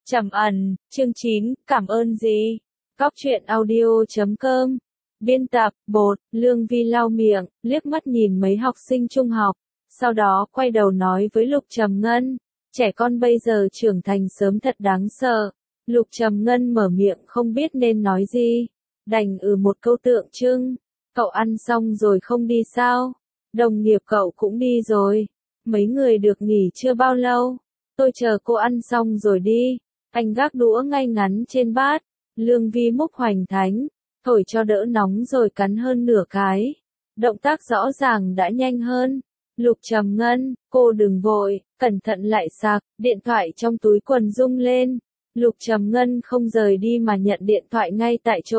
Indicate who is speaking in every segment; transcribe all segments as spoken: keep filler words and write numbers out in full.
Speaker 1: Trầm ẩn, chương chín, cảm ơn gì? Góc truyện audio chấm com. Biên tập, bột, Lương Vi lau miệng, liếc mắt nhìn mấy học sinh trung học, sau đó quay đầu nói với Lục Trầm Ngân, trẻ con bây giờ trưởng thành sớm thật đáng sợ. Lục Trầm Ngân mở miệng không biết nên nói gì, đành ừ một câu tượng trưng. Cậu ăn xong rồi không đi sao? Đồng nghiệp cậu cũng đi rồi. Mấy người được nghỉ chưa bao lâu. Tôi chờ cô ăn xong rồi đi. Anh gác đũa ngay ngắn trên bát. Lương Vi múc hoành thánh, thổi cho đỡ nóng rồi cắn hơn nửa cái. Động tác rõ ràng đã nhanh hơn. Lục Trầm Ngân, cô đừng vội, cẩn thận lại sạc. Điện thoại trong túi quần rung lên. Lục Trầm Ngân không rời đi mà nhận điện thoại ngay tại chỗ.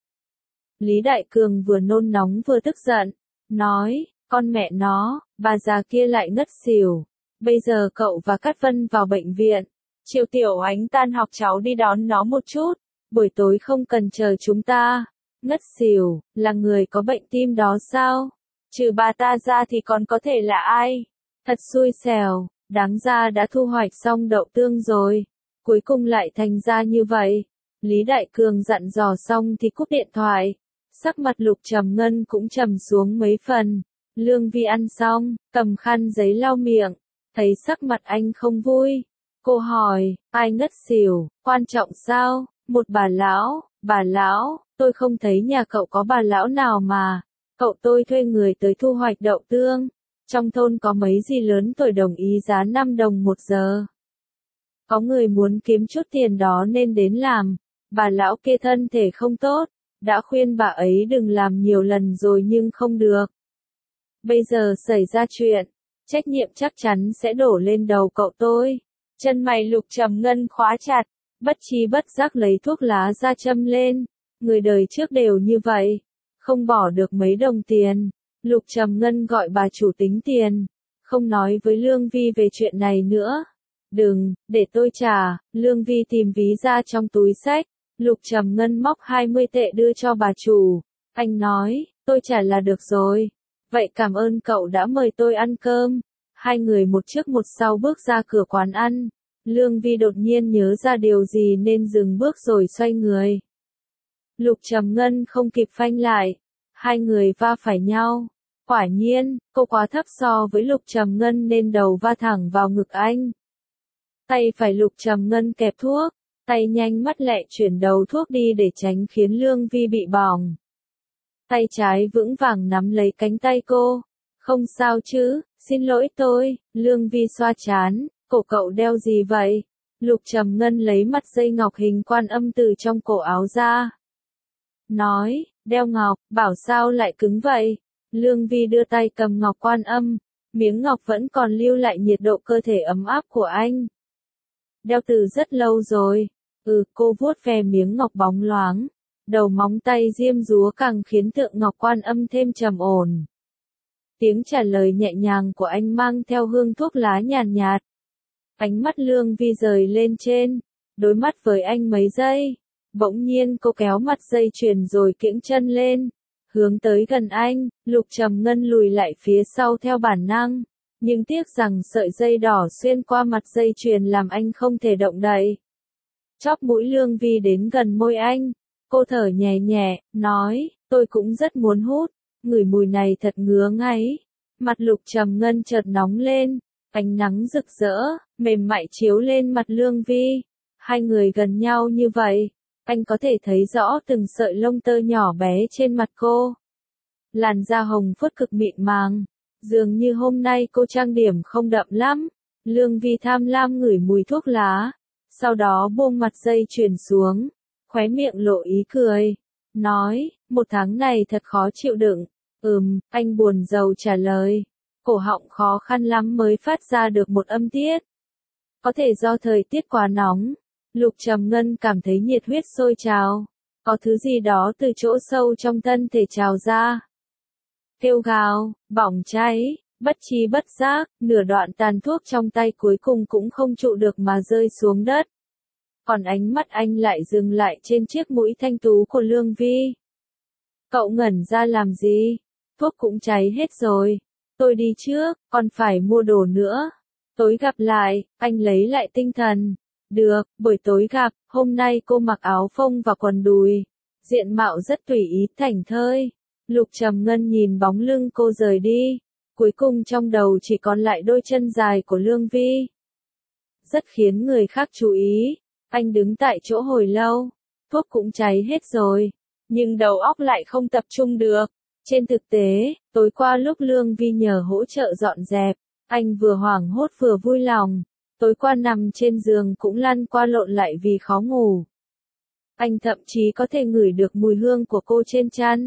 Speaker 1: Lý Đại Cường vừa nôn nóng vừa tức giận, nói, con mẹ nó, bà già kia lại ngất xỉu. Bây giờ cậu và Cát Vân vào bệnh viện. Chiều Tiểu Ánh tan học cháu đi đón nó một chút, buổi tối không cần chờ chúng ta. Ngất xỉu, là người có bệnh tim đó sao? Trừ bà ta ra thì còn có thể là ai? Thật xui xẻo, đáng ra đã thu hoạch xong đậu tương rồi. Cuối cùng lại thành ra như vậy. Lý Đại Cường dặn dò xong thì cúp điện thoại. Sắc mặt Lục Trầm Ngân cũng trầm xuống mấy phần. Lương Vi ăn xong, cầm khăn giấy lau miệng. Thấy sắc mặt anh không vui. Cô hỏi, ai ngất xỉu, quan trọng sao? Một bà lão, bà lão, tôi không thấy nhà cậu có bà lão nào mà. Cậu tôi thuê người tới thu hoạch đậu tương. Trong thôn có mấy gì lớn tuổi đồng ý giá năm đồng một giờ. Có người muốn kiếm chút tiền đó nên đến làm. Bà lão kia thân thể không tốt. Đã khuyên bà ấy đừng làm nhiều lần rồi nhưng không được. Bây giờ xảy ra chuyện, trách nhiệm chắc chắn sẽ đổ lên đầu cậu tôi. Chân mày Lục Trầm Ngân khóa chặt, bất chi bất giác lấy thuốc lá ra châm lên. Người đời trước đều như vậy, không bỏ được mấy đồng tiền. Lục Trầm Ngân gọi bà chủ tính tiền, không nói với Lương Vi về chuyện này nữa. Đừng, để tôi trả. Lương Vi tìm ví ra trong túi xách. Lục Trầm Ngân móc hai mươi tệ đưa cho bà chủ. Anh nói, tôi trả là được rồi. Vậy cảm ơn cậu đã mời tôi ăn cơm. Hai người một trước một sau bước ra cửa quán ăn. Lương Vi đột nhiên nhớ ra điều gì nên dừng bước rồi xoay người. Lục Trầm Ngân không kịp phanh lại. Hai người va phải nhau. Quả nhiên, cô quá thấp so với Lục Trầm Ngân nên đầu va thẳng vào ngực anh. Tay phải Lục Trầm Ngân kẹp thuốc. Tay nhanh mắt lẹ chuyển đầu thuốc đi để tránh khiến Lương Vi bị bỏng. Tay trái vững vàng nắm lấy cánh tay cô. Không sao chứ, xin lỗi tôi. Lương Vi xoa trán, cổ cậu đeo gì vậy? Lục Trầm Ngân lấy mặt dây ngọc hình Quan Âm từ trong cổ áo ra. Nói, đeo ngọc, bảo sao lại cứng vậy? Lương Vi đưa tay cầm ngọc Quan Âm. Miếng ngọc vẫn còn lưu lại nhiệt độ cơ thể ấm áp của anh. Đeo từ rất lâu rồi. Ừ, cô vuốt ve miếng ngọc bóng loáng. Đầu móng tay diêm dúa càng khiến tượng ngọc Quan Âm thêm trầm ổn. Tiếng trả lời nhẹ nhàng của anh mang theo hương thuốc lá nhàn nhạt, nhạt. Ánh mắt Lương Vi rời lên trên, đối mắt với anh mấy giây. Bỗng nhiên cô kéo mặt dây chuyền rồi kiễng chân lên, hướng tới gần anh. Lục Trầm Ngân lùi lại phía sau theo bản năng. Nhưng tiếc rằng sợi dây đỏ xuyên qua mặt dây chuyền làm anh không thể động đậy. Chóp mũi Lương Vi đến gần môi anh. Cô thở nhẹ nhẹ, nói, tôi cũng rất muốn hút. Ngửi mùi này thật ngứa ngáy. Mặt Lục Trầm Ngân chợt nóng lên. Ánh nắng rực rỡ, mềm mại chiếu lên mặt Lương Vi. Hai người gần nhau như vậy. Anh có thể thấy rõ từng sợi lông tơ nhỏ bé trên mặt cô. Làn da hồng phớt cực mịn màng. Dường như hôm nay cô trang điểm không đậm lắm. Lương Vi tham lam ngửi mùi thuốc lá. Sau đó buông mặt dây chuyền xuống. Khóe miệng lộ ý cười. Nói, một tháng này thật khó chịu đựng. Ừm, anh buồn rầu trả lời. Cổ họng khó khăn lắm mới phát ra được một âm tiết. Có thể do thời tiết quá nóng. Lục Trầm Ngân cảm thấy nhiệt huyết sôi trào. Có thứ gì đó từ chỗ sâu trong thân thể trào ra. Kêu gào, bỏng cháy, bất chi bất giác, nửa đoạn tàn thuốc trong tay cuối cùng cũng không trụ được mà rơi xuống đất. Còn ánh mắt anh lại dừng lại trên chiếc mũi thanh tú của Lương Vi. Cậu ngẩn ra làm gì? Thuốc cũng cháy hết rồi. Tôi đi trước, còn phải mua đồ nữa. Tối gặp lại. Anh lấy lại tinh thần. Được, buổi tối gặp, hôm nay cô mặc áo phông và quần đùi. Diện mạo rất tùy ý, thảnh thơi. Lục Trầm Ngân nhìn bóng lưng cô rời đi. Cuối cùng trong đầu chỉ còn lại đôi chân dài của Lương Vi. Rất khiến người khác chú ý. Anh đứng tại chỗ hồi lâu. Thuốc cũng cháy hết rồi. Nhưng đầu óc lại không tập trung được. Trên thực tế, tối qua lúc Lương Vi nhờ hỗ trợ dọn dẹp, anh vừa hoảng hốt vừa vui lòng. Tối qua nằm trên giường cũng lăn qua lộn lại vì khó ngủ. Anh thậm chí có thể ngửi được mùi hương của cô trên chăn.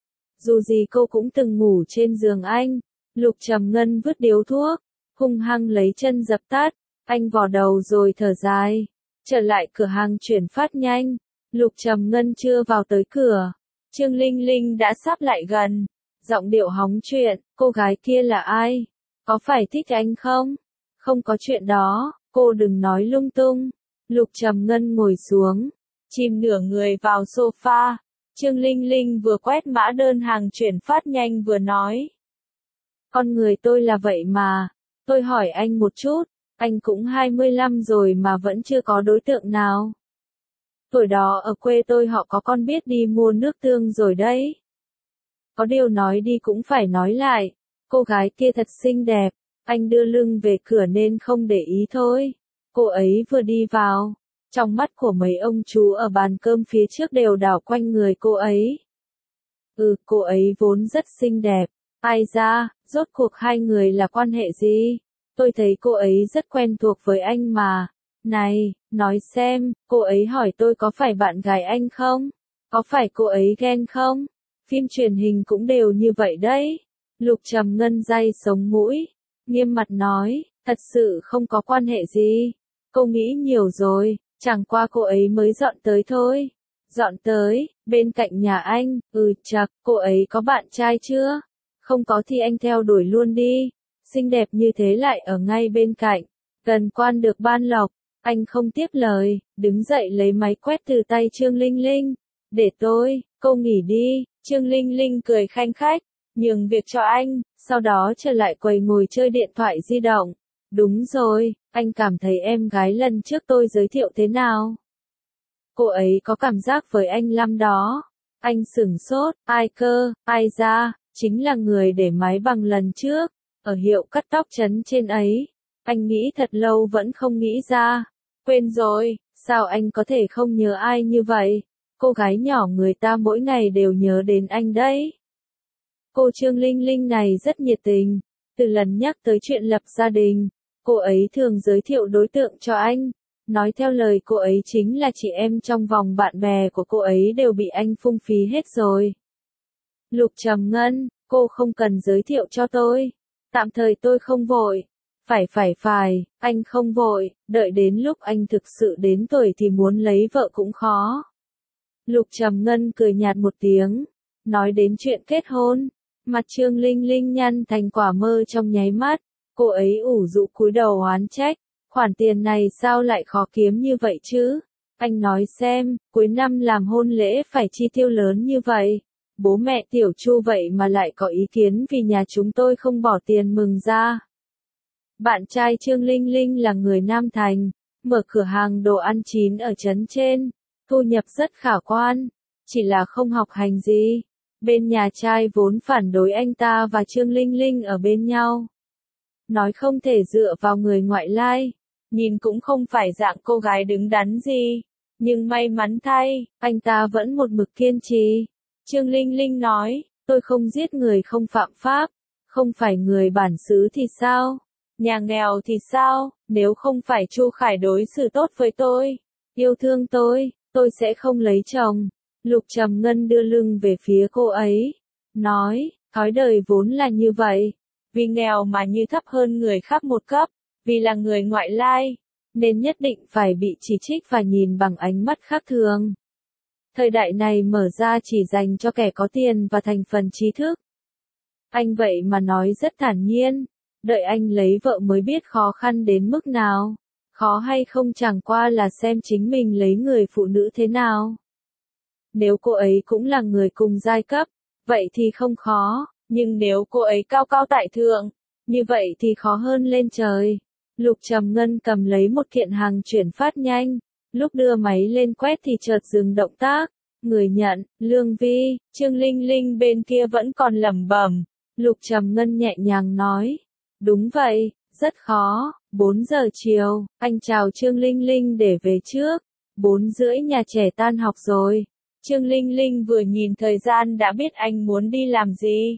Speaker 1: Dù gì cô cũng từng ngủ trên giường anh. Lục Trầm Ngân vứt điếu thuốc, hung hăng lấy chân dập tắt. Anh vò đầu rồi thở dài. Trở lại cửa hàng chuyển phát nhanh. Lục Trầm Ngân chưa vào tới cửa. Trương Linh Linh đã sắp lại gần. Giọng điệu hóng chuyện, cô gái kia là ai? Có phải thích anh không? Không có chuyện đó, cô đừng nói lung tung. Lục Trầm Ngân ngồi xuống, chìm nửa người vào sofa. Trương Linh Linh vừa quét mã đơn hàng chuyển phát nhanh vừa nói. Con người tôi là vậy mà. Tôi hỏi anh một chút, anh cũng hai mươi lăm rồi mà vẫn chưa có đối tượng nào. Tuổi đó ở quê tôi họ có con biết đi mua nước tương rồi đấy. Có điều nói đi cũng phải nói lại. Cô gái kia thật xinh đẹp. Anh đưa lưng về cửa nên không để ý thôi. Cô ấy vừa đi vào. Trong mắt của mấy ông chú ở bàn cơm phía trước đều đảo quanh người cô ấy. Ừ, cô ấy vốn rất xinh đẹp. Ai ra, rốt cuộc hai người là quan hệ gì? Tôi thấy cô ấy rất quen thuộc với anh mà. Này, nói xem, cô ấy hỏi tôi có phải bạn gái anh không? Có phải cô ấy ghen không? Phim truyền hình cũng đều như vậy đấy. Lục Trầm Ngân day sống mũi. Nghiêm mặt nói, thật sự không có quan hệ gì. Cô nghĩ nhiều rồi, chẳng qua cô ấy mới dọn tới thôi. Dọn tới, bên cạnh nhà anh, ừ chật, cô ấy có bạn trai chưa? Không có thì anh theo đuổi luôn đi. Xinh đẹp như thế lại ở ngay bên cạnh. Gần quan được ban lộc. Anh không tiếp lời, đứng dậy lấy máy quét từ tay Trương Linh Linh. Để tôi, cô nghỉ đi. Trương Linh Linh cười khanh khách, nhường việc cho anh, sau đó trở lại quầy ngồi chơi điện thoại di động. Đúng rồi, anh cảm thấy em gái lần trước tôi giới thiệu thế nào? Cô ấy có cảm giác với anh lắm đó. Anh sửng sốt, ai cơ, ai ra, chính là người để máy bằng lần trước, ở hiệu cắt tóc trấn trên ấy. Anh nghĩ thật lâu vẫn không nghĩ ra. Quên rồi, sao anh có thể không nhớ ai như vậy? Cô gái nhỏ người ta mỗi ngày đều nhớ đến anh đấy. Cô Trương Linh Linh này rất nhiệt tình. Từ lần nhắc tới chuyện lập gia đình, cô ấy thường giới thiệu đối tượng cho anh. Nói theo lời cô ấy chính là chị em trong vòng bạn bè của cô ấy đều bị anh phung phí hết rồi. Lục Trầm Ngân, cô không cần giới thiệu cho tôi. Tạm thời tôi không vội. Phải phải phải, anh không vội, đợi đến lúc anh thực sự đến tuổi thì muốn lấy vợ cũng khó. Lục Trầm Ngân cười nhạt một tiếng, nói đến chuyện kết hôn, mặt Trương Linh Linh nhăn thành quả mơ trong nháy mắt, cô ấy ủ rũ cúi đầu oán trách, khoản tiền này sao lại khó kiếm như vậy chứ? Anh nói xem, cuối năm làm hôn lễ phải chi tiêu lớn như vậy, bố mẹ Tiểu Chu vậy mà lại có ý kiến vì nhà chúng tôi không bỏ tiền mừng ra. Bạn trai Trương Linh Linh là người Nam Thành, mở cửa hàng đồ ăn chín ở trấn trên, thu nhập rất khả quan, chỉ là không học hành gì. Bên nhà trai vốn phản đối anh ta và Trương Linh Linh ở bên nhau. Nói không thể dựa vào người ngoại lai, nhìn cũng không phải dạng cô gái đứng đắn gì. Nhưng may mắn thay, anh ta vẫn một mực kiên trì. Trương Linh Linh nói, tôi không giết người không phạm pháp, không phải người bản xứ thì sao? Nhà nghèo thì sao, nếu không phải Chu Khải đối xử tốt với tôi, yêu thương tôi, tôi sẽ không lấy chồng. Lục Trầm Ngân đưa lưng về phía cô ấy, nói, thói đời vốn là như vậy, vì nghèo mà như thấp hơn người khác một cấp, vì là người ngoại lai, nên nhất định phải bị chỉ trích và nhìn bằng ánh mắt khác thường. Thời đại này mở ra chỉ dành cho kẻ có tiền và thành phần trí thức. Anh vậy mà nói rất thản nhiên. Đợi anh lấy vợ mới biết khó khăn đến mức nào. Khó hay không chẳng qua là xem chính mình lấy người phụ nữ thế nào. Nếu cô ấy cũng là người cùng giai cấp, vậy thì không khó. Nhưng nếu cô ấy cao cao tại thượng, như vậy thì khó hơn lên trời. Lục Trầm Ngân cầm lấy một kiện hàng chuyển phát nhanh, lúc đưa máy lên quét thì chợt dừng động tác. Người nhận, Lương Vi. Trương Linh Linh bên kia vẫn còn lẩm bẩm. Lục Trầm Ngân nhẹ nhàng nói. Đúng vậy, rất khó. Bốn giờ chiều, anh chào Trương Linh Linh để về trước. Bốn rưỡi nhà trẻ tan học rồi. Trương Linh Linh vừa nhìn thời gian đã biết anh muốn đi làm gì.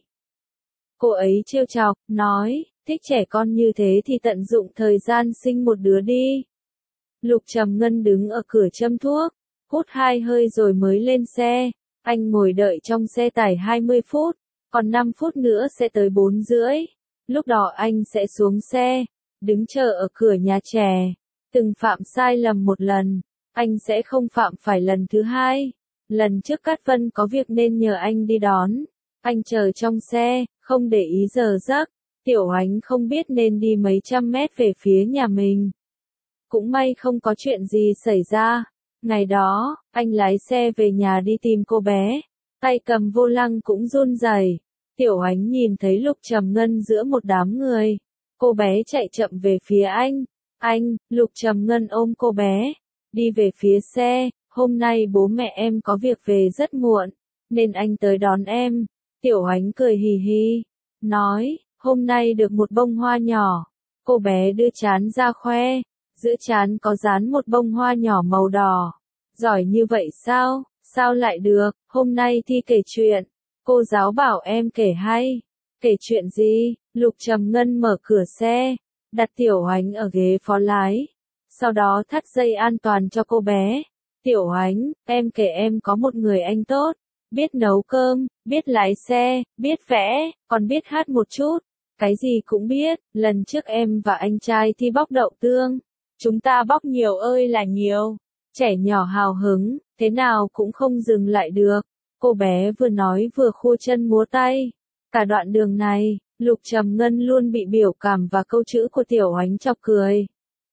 Speaker 1: Cô ấy trêu chọc, nói, thích trẻ con như thế thì tận dụng thời gian sinh một đứa đi. Lục Trầm Ngân đứng ở cửa châm thuốc, hút hai hơi rồi mới lên xe. Anh ngồi đợi trong xe tải hai mươi phút, còn năm phút nữa sẽ tới bốn rưỡi. Lúc đó anh sẽ xuống xe, đứng chờ ở cửa nhà trẻ. Từng phạm sai lầm một lần, anh sẽ không phạm phải lần thứ hai. Lần trước Cát Vân có việc nên nhờ anh đi đón. Anh chờ trong xe, không để ý giờ giấc. Tiểu Ánh không biết nên đi mấy trăm mét về phía nhà mình. Cũng may không có chuyện gì xảy ra. Ngày đó, anh lái xe về nhà đi tìm cô bé. Tay cầm vô lăng cũng run rẩy. Tiểu Ánh nhìn thấy Lục Trầm Ngân giữa một đám người. Cô bé chạy chậm về phía anh. Anh, Lục Trầm Ngân ôm cô bé. Đi về phía xe. Hôm nay bố mẹ em có việc về rất muộn, nên anh tới đón em. Tiểu Ánh cười hì hì. Nói, hôm nay được một bông hoa nhỏ. Cô bé đưa trán ra khoe. Giữa trán có dán một bông hoa nhỏ màu đỏ. Giỏi như vậy sao? Sao lại được? Hôm nay thi kể chuyện. Cô giáo bảo em kể hay. Kể chuyện gì? Lục Trầm Ngân mở cửa xe, đặt Tiểu Ánh ở ghế phó lái. Sau đó thắt dây an toàn cho cô bé. Tiểu Ánh, em kể em có một người anh tốt. Biết nấu cơm, biết lái xe, biết vẽ, còn biết hát một chút. Cái gì cũng biết. Lần trước em và anh trai thi bóc đậu tương. Chúng ta bóc nhiều ơi là nhiều. Trẻ nhỏ hào hứng, thế nào cũng không dừng lại được. Cô bé vừa nói vừa khua chân múa tay. Cả đoạn đường này, Lục Trầm Ngân luôn bị biểu cảm và câu chữ của Tiểu Ánh chọc cười.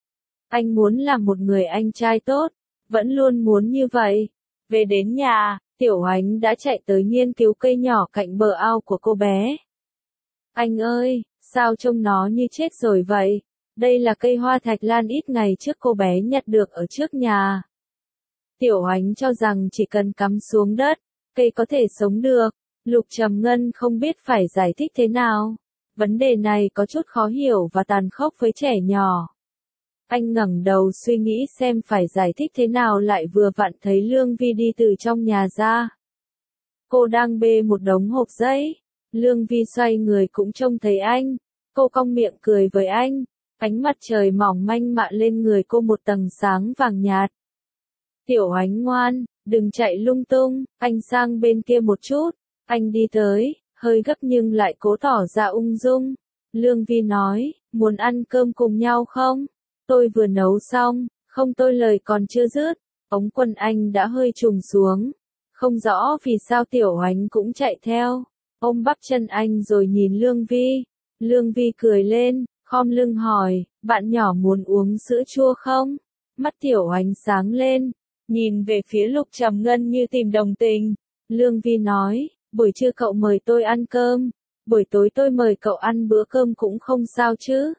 Speaker 1: Anh muốn làm một người anh trai tốt, vẫn luôn muốn như vậy. Về đến nhà, Tiểu Ánh đã chạy tới nghiên cứu cây nhỏ cạnh bờ ao của cô bé. Anh ơi, sao trông nó như chết rồi vậy? Đây là cây hoa thạch lan ít ngày trước cô bé nhặt được ở trước nhà. Tiểu Ánh cho rằng chỉ cần cắm xuống đất, cây có thể sống được. Lục Trầm Ngân không biết phải giải thích thế nào. Vấn đề này có chút khó hiểu và tàn khốc với trẻ nhỏ. Anh ngẩng đầu suy nghĩ xem phải giải thích thế nào lại vừa vặn thấy Lương Vi đi từ trong nhà ra. Cô đang bê một đống hộp giấy. Lương Vi xoay người cũng trông thấy anh. Cô cong miệng cười với anh. Ánh mặt trời mỏng manh mạ lên người cô một tầng sáng vàng nhạt. Tiểu Ánh ngoan, đừng chạy lung tung, anh sang bên kia một chút. Anh đi tới, hơi gấp nhưng lại cố tỏ ra ung dung. Lương Vi nói, muốn ăn cơm cùng nhau không? Tôi vừa nấu xong, không tôi lời còn chưa dứt. Ống quần anh đã hơi trùng xuống. Không rõ vì sao Tiểu Ánh cũng chạy theo. Ôm bắp chân anh rồi nhìn Lương Vi. Lương Vi cười lên, khom lưng hỏi, bạn nhỏ muốn uống sữa chua không? Mắt Tiểu Ánh sáng lên, nhìn về phía Lục Trầm Ngân như tìm đồng tình. Lương Vi nói, buổi trưa cậu mời tôi ăn cơm, buổi tối tôi mời cậu ăn bữa cơm cũng không sao chứ.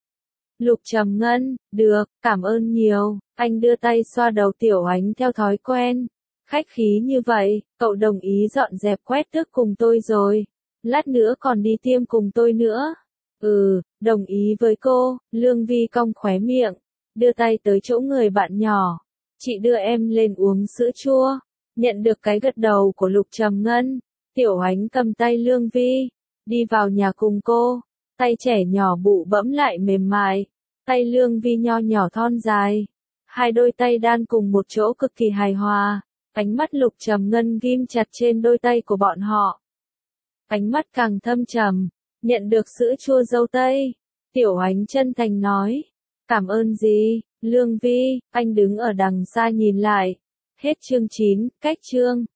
Speaker 1: Lục Trầm Ngân, được, cảm ơn nhiều. Anh đưa tay xoa đầu Tiểu Ánh theo thói quen. Khách khí như vậy, cậu đồng ý dọn dẹp quét tước cùng tôi rồi. Lát nữa còn đi tiêm cùng tôi nữa. Ừ, đồng ý với cô. Lương Vi cong khóe miệng, đưa tay tới chỗ người bạn nhỏ. Chị đưa em lên uống sữa chua. Nhận được cái gật đầu của Lục Trầm Ngân, Tiểu Ánh cầm tay Lương Vi, đi vào nhà cùng cô. Tay trẻ nhỏ bụ bẫm lại mềm mại, tay Lương Vi nho nhỏ thon dài. Hai đôi tay đan cùng một chỗ cực kỳ hài hòa. Ánh mắt Lục Trầm Ngân ghim chặt trên đôi tay của bọn họ. Ánh mắt càng thâm trầm. Nhận được sữa chua dâu tây, Tiểu Ánh chân thành nói, cảm ơn gì, Lương Vi. Anh đứng ở đằng xa nhìn lại. Hết chương chín, cách chương.